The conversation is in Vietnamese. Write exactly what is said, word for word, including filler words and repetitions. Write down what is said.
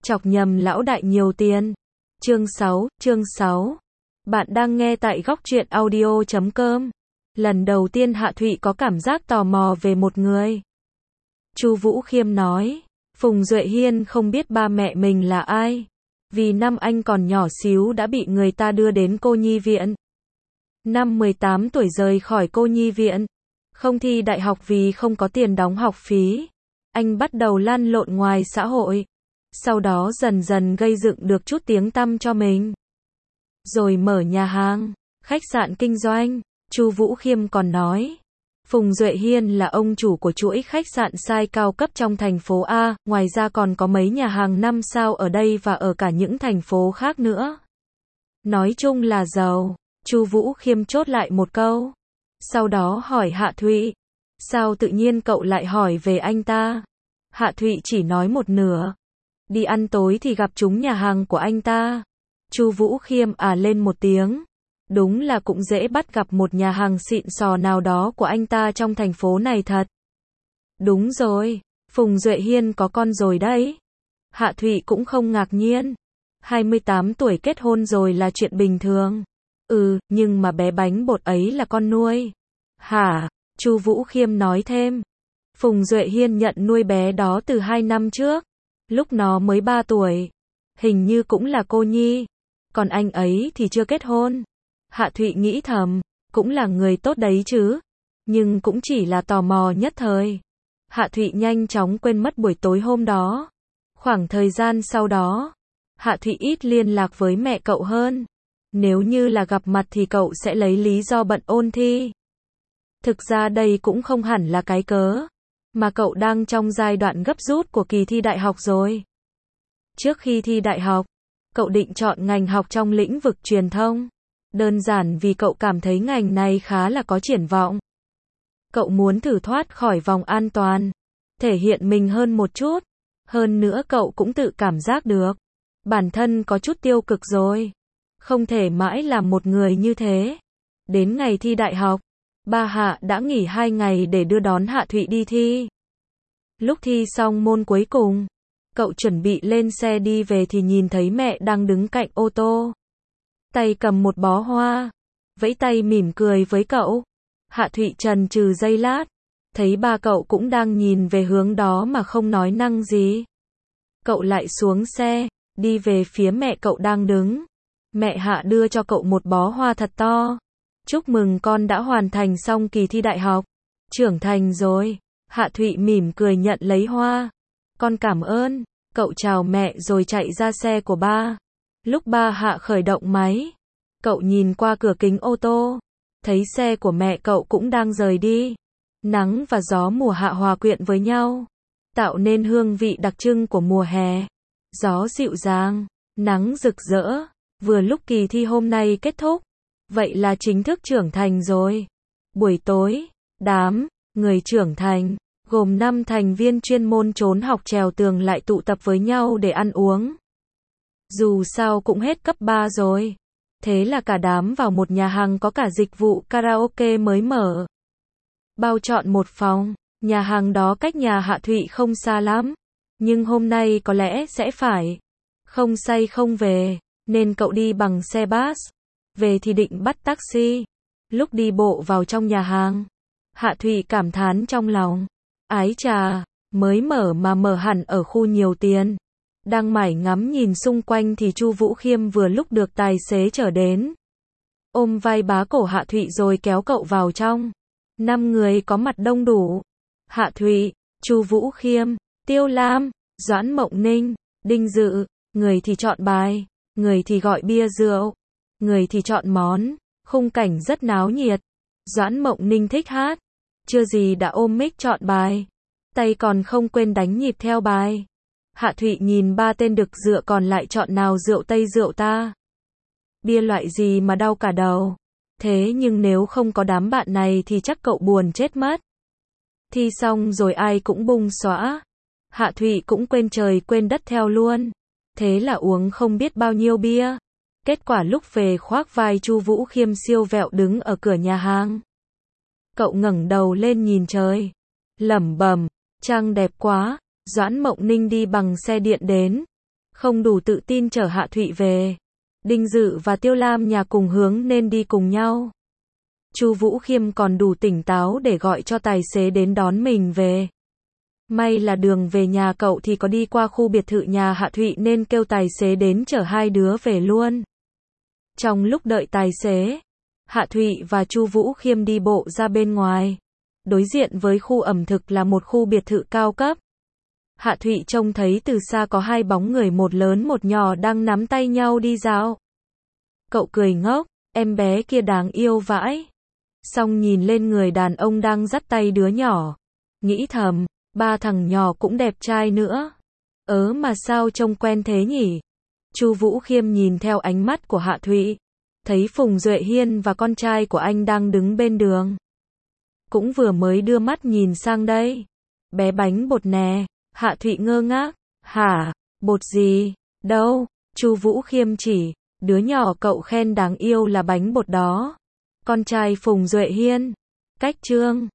Chọc nhầm lão đại nhiều tiền. Chương sáu, chương sáu. Bạn đang nghe tại góc truyện audio chấm com. Lần đầu tiên Hạ Thụy có cảm giác tò mò về một người. Chu Vũ Khiêm nói, Phùng Duệ Hiên không biết ba mẹ mình là ai. Vì năm anh còn nhỏ xíu đã bị người ta đưa đến cô nhi viện. Năm mười tám tuổi rời khỏi cô nhi viện. Không thi đại học vì không có tiền đóng học phí. Anh bắt đầu lăn lộn ngoài xã hội. Sau đó dần dần gây dựng được chút tiếng tăm cho mình. Rồi mở nhà hàng, khách sạn kinh doanh. Chu Vũ Khiêm còn nói, Phùng Duệ Hiên là ông chủ của chuỗi khách sạn size cao cấp trong thành phố A, ngoài ra còn có mấy nhà hàng năm sao ở đây và ở cả những thành phố khác nữa. Nói chung là giàu. Chu Vũ Khiêm chốt lại một câu. Sau đó hỏi Hạ Thụy, sao tự nhiên cậu lại hỏi về anh ta? Hạ Thụy chỉ nói một nửa. Đi ăn tối thì gặp chúng nhà hàng của anh ta. Chu Vũ Khiêm à lên một tiếng. Đúng là cũng dễ bắt gặp một nhà hàng xịn sò nào đó của anh ta trong thành phố này thật. Đúng rồi, Phùng Duệ Hiên có con rồi đấy. Hạ Thụy cũng không ngạc nhiên. hai mươi tám tuổi kết hôn rồi là chuyện bình thường. Ừ, nhưng mà bé bánh bột ấy là con nuôi. Hả? Chu Vũ Khiêm nói thêm. Phùng Duệ Hiên nhận nuôi bé đó từ hai năm trước. Lúc nó mới ba tuổi. Hình như cũng là cô nhi. Còn anh ấy thì chưa kết hôn. Hạ Thụy nghĩ thầm, cũng là người tốt đấy chứ. Nhưng cũng chỉ là tò mò nhất thời. Hạ Thụy nhanh chóng quên mất buổi tối hôm đó. Khoảng thời gian sau đó, Hạ Thụy ít liên lạc với mẹ cậu hơn. Nếu như là gặp mặt thì cậu sẽ lấy lý do bận ôn thi. Thực ra đây cũng không hẳn là cái cớ, mà cậu đang trong giai đoạn gấp rút của kỳ thi đại học rồi. Trước khi thi đại học, cậu định chọn ngành học trong lĩnh vực truyền thông. Đơn giản vì cậu cảm thấy ngành này khá là có triển vọng. Cậu muốn thử thoát khỏi vòng an toàn, thể hiện mình hơn một chút. Hơn nữa cậu cũng tự cảm giác được, bản thân có chút tiêu cực rồi. Không thể mãi làm một người như thế. Đến ngày thi đại học, ba Hạ đã nghỉ hai ngày để đưa đón Hạ Thụy đi thi. Lúc thi xong môn cuối cùng, cậu chuẩn bị lên xe đi về thì nhìn thấy mẹ đang đứng cạnh ô tô. Tay cầm một bó hoa, vẫy tay mỉm cười với cậu. Hạ Thụy chần chừ giây lát, thấy ba cậu cũng đang nhìn về hướng đó mà không nói năng gì. Cậu lại xuống xe, đi về phía mẹ cậu đang đứng. Mẹ Hạ đưa cho cậu một bó hoa thật to. Chúc mừng con đã hoàn thành xong kỳ thi đại học. Trưởng thành rồi. Hạ Thụy mỉm cười nhận lấy hoa. Con cảm ơn. Cậu chào mẹ rồi chạy ra xe của ba. Lúc ba Hạ khởi động máy, cậu nhìn qua cửa kính ô tô, thấy xe của mẹ cậu cũng đang rời đi. Nắng và gió mùa hạ hòa quyện với nhau, tạo nên hương vị đặc trưng của mùa hè. Gió dịu dàng, nắng rực rỡ, vừa lúc kỳ thi hôm nay kết thúc. Vậy là chính thức trưởng thành rồi. Buổi tối, đám người trưởng thành, gồm năm thành viên chuyên môn trốn học trèo tường lại tụ tập với nhau để ăn uống. Dù sao cũng hết cấp ba rồi. Thế là cả đám vào một nhà hàng có cả dịch vụ karaoke mới mở. Bao trọn một phòng. Nhà hàng đó cách nhà Hạ Thụy không xa lắm. Nhưng hôm nay có lẽ sẽ phải không say không về, nên cậu đi bằng xe bus. Về thì định bắt taxi. Lúc đi bộ vào trong nhà hàng, Hạ Thụy cảm thán trong lòng. Ái chà, mới mở mà mở hẳn ở khu nhiều tiền. Đang mải ngắm nhìn xung quanh thì Chu Vũ Khiêm vừa lúc được tài xế chở đến. Ôm vai bá cổ Hạ Thụy rồi kéo cậu vào trong. Năm người có mặt đông đủ. Hạ Thụy, Chu Vũ Khiêm, Tiêu Lam, Doãn Mộng Ninh, Đinh Dự. Người thì chọn bài, người thì gọi bia rượu, người thì chọn món. Khung cảnh rất náo nhiệt. Doãn Mộng Ninh thích hát, chưa gì đã ôm mic chọn bài. Tay còn không quên đánh nhịp theo bài. Hạ Thụy nhìn ba tên đực dựa còn lại chọn nào rượu Tây rượu ta. Bia loại gì mà đau cả đầu. Thế nhưng nếu không có đám bạn này thì chắc cậu buồn chết mất. Thi xong rồi ai cũng bung xõa. Hạ Thụy cũng quên trời quên đất theo luôn. Thế là uống không biết bao nhiêu bia. Kết quả lúc về khoác vai Chu Vũ Khiêm siêu vẹo đứng ở cửa nhà hàng. Cậu ngẩng đầu lên nhìn trời, lẩm bẩm, trăng đẹp quá. Doãn Mộng Ninh đi bằng xe điện đến. không đủ tự tin chở Hạ Thụy về. Đinh Dự và Tiêu Lam nhà cùng hướng nên đi cùng nhau. Chu Vũ Khiêm còn đủ tỉnh táo để gọi cho tài xế đến đón mình về. May là đường về nhà cậu thì có đi qua khu biệt thự nhà Hạ Thụy nên kêu tài xế đến chở hai đứa về luôn. Trong lúc đợi tài xế, Hạ Thụy và Chu Vũ Khiêm đi bộ ra bên ngoài. Đối diện với khu ẩm thực là một khu biệt thự cao cấp. Hạ Thụy trông thấy từ xa có hai bóng người, một lớn một nhỏ đang nắm tay nhau đi dạo. Cậu cười ngốc, em bé kia đáng yêu vãi. Xong nhìn lên người đàn ông đang dắt tay đứa nhỏ, nghĩ thầm, ba thằng nhỏ cũng đẹp trai nữa. Ớ mà sao trông quen thế nhỉ? Chu Vũ Khiêm nhìn theo ánh mắt của Hạ Thụy, thấy Phùng Duệ Hiên và con trai của anh đang đứng bên đường. Cũng vừa mới đưa mắt nhìn sang đây. Bé bánh bột nè. Hạ Thụy ngơ ngác, hả, bột gì, đâu? Chu Vũ Khiêm chỉ, đứa nhỏ cậu khen đáng yêu là bánh bột đó. Con trai Phùng Duệ Hiên. Cách Trương.